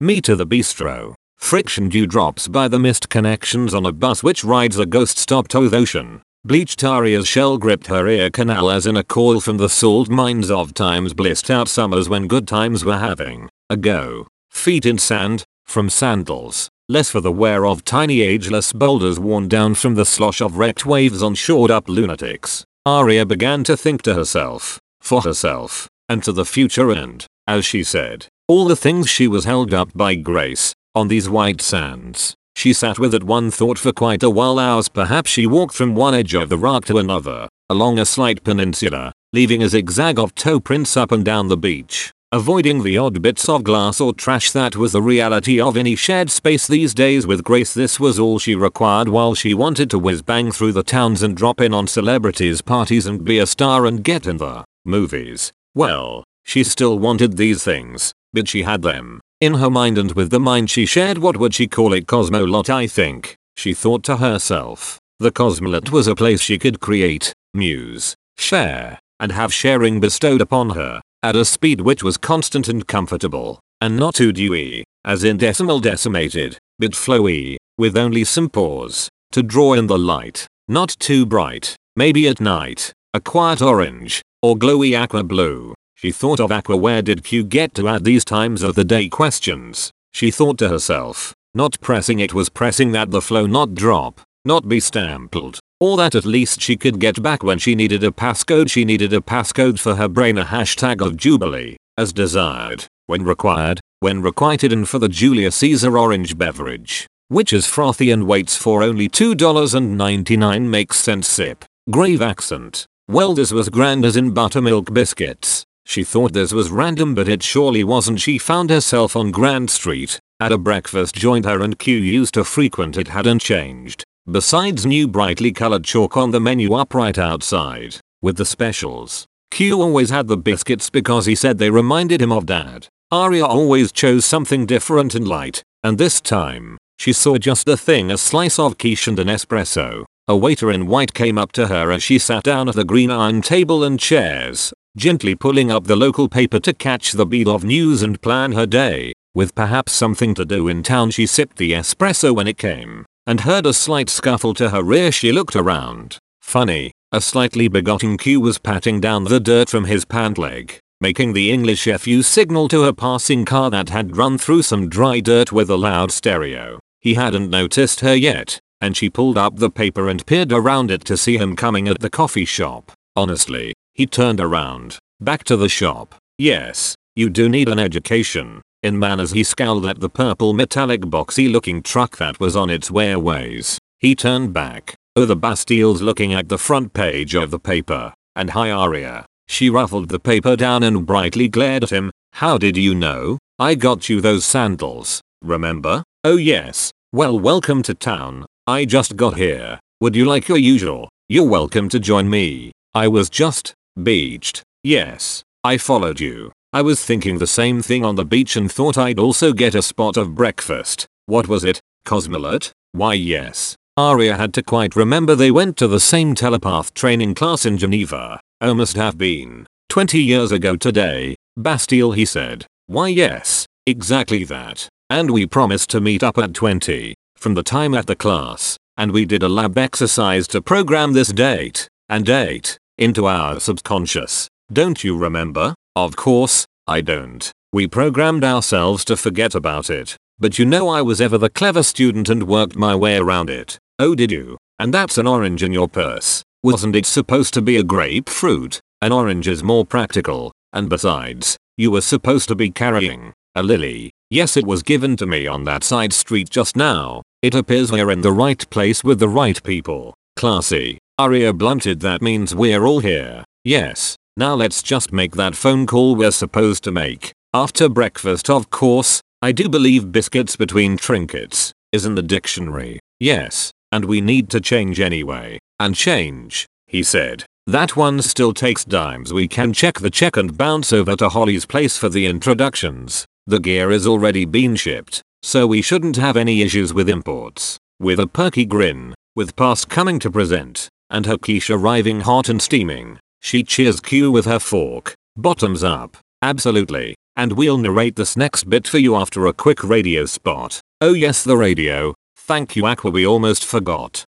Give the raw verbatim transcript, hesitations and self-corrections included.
Me to the bistro. Friction dew drops by the missed connections on a bus which rides a ghost stop to the ocean. Bleached Aria's shell gripped her ear canal as in a call from the salt mines of times blissed out summers when good times were having a go. Feet in sand, from sandals, less for the wear of tiny ageless boulders worn down from the slosh of wrecked waves on shored up lunatics. Aria began to think to herself, for herself, and to the future and, as she said, all the things she was held up by grace, on these white sands. She sat with that one thought for quite a while. Hours perhaps. She walked from one edge of the rock to another, along a slight peninsula, leaving a zigzag of toe prints up and down the beach, avoiding the odd bits of glass or trash that was the reality of any shared space these days with grace. This was all she required while she wanted to whiz bang through the towns and drop in on celebrities' parties and be a star and get in the movies. Well, she still wanted these things, but she had them. In her mind and with the mind she shared. What would she call it? Cosmolot, I think, she thought to herself. The Cosmolot was a place she could create, muse, share, and have sharing bestowed upon her, at a speed which was constant and comfortable, and not too dewy, as in decimal decimated, but flowy, with only some pause, to draw in the light, not too bright, maybe at night, a quiet orange, or glowy aqua blue. She thought of aqua. Where did Q get to at these times of the day? Questions. She thought to herself. Not pressing. It was pressing that the flow not drop, not be stampled, or that at least she could get back when she needed a passcode. She needed a passcode for her brain, a hashtag of Jubilee, as desired, when required, when requited, and for the Julius Caesar orange beverage, which is frothy and waits for only two dollars and ninety-nine cents. Makes sense. Sip. Grave accent. Well, this was grand as in buttermilk biscuits. She thought this was random, but it surely wasn't. She found herself on Grand Street, at a breakfast joint her and Q used to frequent. It hadn't changed, besides new brightly colored chalk on the menu up right outside, with the specials. Q always had the biscuits because he said they reminded him of Dad. Aria always chose something different and light, and this time, she saw just the thing, a slice of quiche and an espresso. A waiter in white came up to her as she sat down at the green iron table and chairs, gently pulling up the local paper to catch the beat of news and plan her day. With perhaps something to do in town, she sipped the espresso when it came, and heard a slight scuffle to her rear. She looked around. Funny, a slightly begotten Q was patting down the dirt from his pant leg, making the English F U signal to a passing car that had run through some dry dirt with a loud stereo. He hadn't noticed her yet, and she pulled up the paper and peered around it to see him coming at the coffee shop. Honestly, he turned around, back to the shop. Yes, you do need an education in manners. He scowled at the purple metallic boxy looking truck that was on its ways. He turned back. Oh, the Bastilles, looking at the front page of the paper. And hi Aria. She ruffled the paper down and brightly glared at him. How did you know? I got you those sandals, remember? Oh yes. Well, welcome to town. I just got here. Would you like your usual? You're welcome to join me. I was just beached. Yes, I followed you. I was thinking the same thing on the beach and thought I'd also get a spot of breakfast. What was it? Cosmolot? Why yes. Aria had to quite remember they went to the same telepath training class in Geneva. Oh, must have been twenty years ago today. Bastille, he said. Why yes, exactly that. And we promised to meet up at twenty. From the time at the class. And we did a lab exercise to program this date and date into our subconscious. Don't you remember? Of course, I don't. We programmed ourselves to forget about it. But you know I was ever the clever student and worked my way around it. Oh, did you? And that's an orange in your purse. Wasn't it supposed to be a grapefruit? An orange is more practical. And besides, you were supposed to be carrying a lily. Yes, it was given to me on that side street just now. It appears we're in the right place with the right people. Classy. Aria blunted. That means we're all here. Yes. Now let's just make that phone call we're supposed to make. After breakfast, of course. I do believe biscuits between trinkets is in the dictionary. Yes. And we need to change anyway. And change, he said. That one still takes dimes. We can check the check and bounce over to Holly's place for the introductions. The gear is already been shipped, so we shouldn't have any issues with imports. With a perky grin, with past coming to present, and her quiche arriving hot and steaming, she cheers Q with her fork. Bottoms up. Absolutely. And we'll narrate this next bit for you after a quick radio spot. Oh yes, the radio. Thank you Aqua, we almost forgot.